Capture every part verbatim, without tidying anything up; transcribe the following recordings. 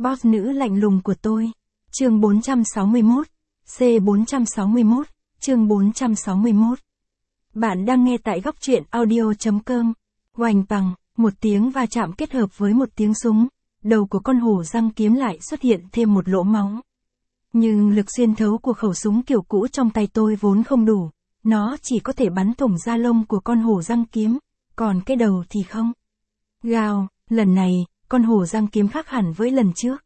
Boss nữ lạnh lùng của tôi. Chương bốn trăm sáu mươi mốt. C bốn trăm sáu mươi mốt. Chương bốn trăm sáu mươi mốt. Bạn đang nghe tại góc truyện audio chấm com. Oành bằng, một tiếng va chạm kết hợp với một tiếng súng, đầu của con hổ răng kiếm lại xuất hiện thêm một lỗ máu. Nhưng lực xuyên thấu của khẩu súng kiểu cũ trong tay tôi vốn không đủ, nó chỉ có thể bắn thủng da lông của con hổ răng kiếm, còn cái đầu thì không. Gào, lần này, con hổ răng kiếm khác hẳn với lần trước.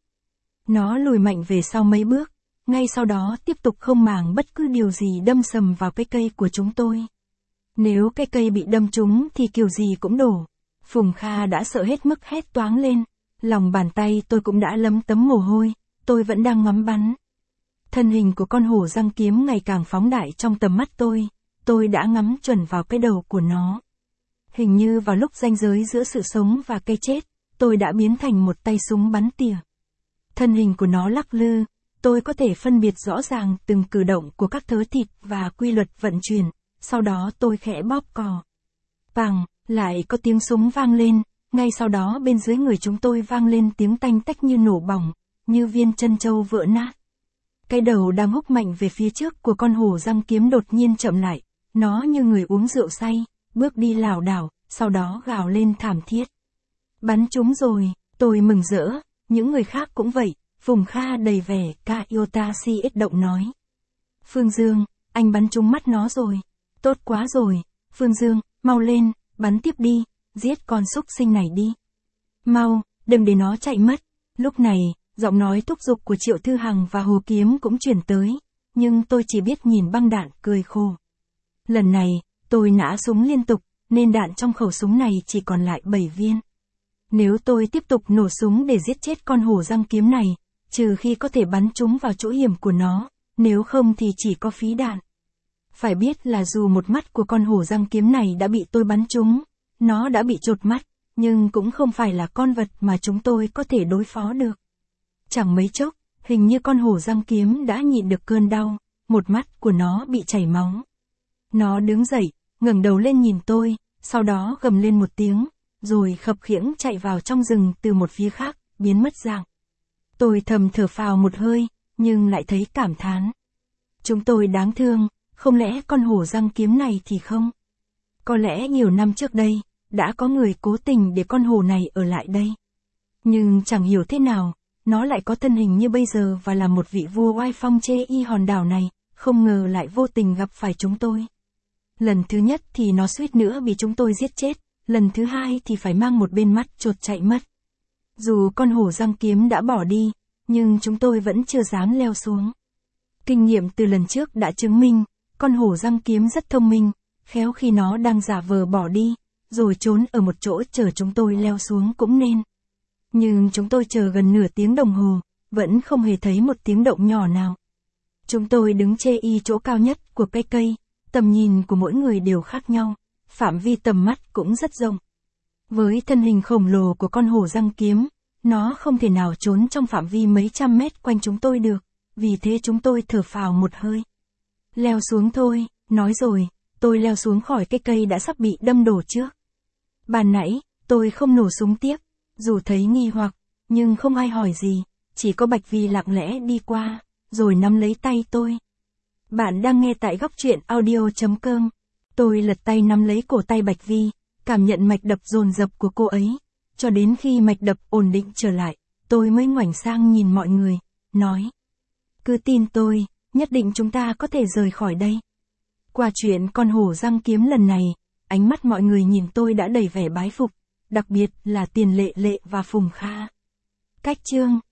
Nó lùi mạnh về sau mấy bước, ngay sau đó tiếp tục không màng bất cứ điều gì đâm sầm vào cái cây của chúng tôi. Nếu cái cây bị đâm trúng thì kiểu gì cũng đổ. Phùng Kha đã sợ hết mức hét toáng lên, lòng bàn tay tôi cũng đã lấm tấm mồ hôi, tôi vẫn đang ngắm bắn. Thân hình của con hổ răng kiếm ngày càng phóng đại trong tầm mắt tôi, tôi đã ngắm chuẩn vào cái đầu của nó. Hình như vào lúc ranh giới giữa sự sống và cái chết, tôi đã biến thành một tay súng bắn tỉa. Thân hình của nó lắc lư, tôi có thể phân biệt rõ ràng từng cử động của các thớ thịt và quy luật vận chuyển, sau đó tôi khẽ bóp cò. Pằng, lại có tiếng súng vang lên, ngay sau đó bên dưới người chúng tôi vang lên tiếng tanh tách như nổ bỏng, như viên trân châu vỡ nát. Cái đầu đang húc mạnh về phía trước của con hổ răng kiếm đột nhiên chậm lại, nó như người uống rượu say, bước đi lảo đảo, sau đó gào lên thảm thiết. Bắn trúng rồi, tôi mừng rỡ, những người khác cũng vậy, Phùng Kha đầy vẻ Kyotashi ít động nói. Phương Dương, anh bắn trúng mắt nó rồi. Tốt quá rồi, Phương Dương, mau lên, bắn tiếp đi, giết con súc sinh này đi. Mau, đừng để nó chạy mất. Lúc này, giọng nói thúc giục của Triệu Thư Hằng và Hồ Kiếm cũng truyền tới, nhưng tôi chỉ biết nhìn băng đạn cười khổ. Lần này, tôi nã súng liên tục, nên đạn trong khẩu súng này chỉ còn lại bảy viên. Nếu tôi tiếp tục nổ súng để giết chết con hổ răng kiếm này, trừ khi có thể bắn trúng vào chỗ hiểm của nó, nếu không thì chỉ có phí đạn. Phải biết là dù một mắt của con hổ răng kiếm này đã bị tôi bắn trúng, nó đã bị chột mắt, nhưng cũng không phải là con vật mà chúng tôi có thể đối phó được. Chẳng mấy chốc, hình như con hổ răng kiếm đã nhịn được cơn đau, một mắt của nó bị chảy máu. Nó đứng dậy, ngẩng đầu lên nhìn tôi, sau đó gầm lên một tiếng, rồi khập khiễng chạy vào trong rừng từ một phía khác, biến mất dạng. Tôi thầm thở phào một hơi, nhưng lại thấy cảm thán. Chúng tôi đáng thương, không lẽ con hổ răng kiếm này thì không? Có lẽ nhiều năm trước đây, đã có người cố tình để con hổ này ở lại đây. Nhưng chẳng hiểu thế nào, nó lại có thân hình như bây giờ và là một vị vua oai phong chê y hòn đảo này, không ngờ lại vô tình gặp phải chúng tôi. Lần thứ nhất thì nó suýt nữa bị chúng tôi giết chết, lần thứ hai thì phải mang một bên mắt chột chạy mất. Dù con hổ răng kiếm đã bỏ đi, nhưng chúng tôi vẫn chưa dám leo xuống. Kinh nghiệm từ lần trước đã chứng minh, con hổ răng kiếm rất thông minh, khéo khi nó đang giả vờ bỏ đi, rồi trốn ở một chỗ chờ chúng tôi leo xuống cũng nên. Nhưng chúng tôi chờ gần nửa tiếng đồng hồ, vẫn không hề thấy một tiếng động nhỏ nào. Chúng tôi đứng chê y chỗ cao nhất của cây cây, tầm nhìn của mỗi người đều khác nhau, phạm vi tầm mắt cũng rất rộng. Với thân hình khổng lồ của con hổ răng kiếm, nó không thể nào trốn trong phạm vi mấy trăm mét quanh chúng tôi được, vì thế chúng tôi thở phào một hơi. Leo xuống thôi, nói rồi, tôi leo xuống khỏi cái cây đã sắp bị đâm đổ trước. Ban nãy, tôi không nổ súng tiếp, dù thấy nghi hoặc, nhưng không ai hỏi gì, chỉ có Bạch Vi lặng lẽ đi qua, rồi nắm lấy tay tôi. Bạn đang nghe tại góc truyện audio chấm com. Tôi lật tay nắm lấy cổ tay Bạch Vi, cảm nhận mạch đập dồn dập của cô ấy, cho đến khi mạch đập ổn định trở lại, tôi mới ngoảnh sang nhìn mọi người, nói. Cứ tin tôi, nhất định chúng ta có thể rời khỏi đây. Qua chuyện con hổ răng kiếm lần này, ánh mắt mọi người nhìn tôi đã đầy vẻ bái phục, đặc biệt là Tiền Lệ Lệ và Phùng Kha. Cách chương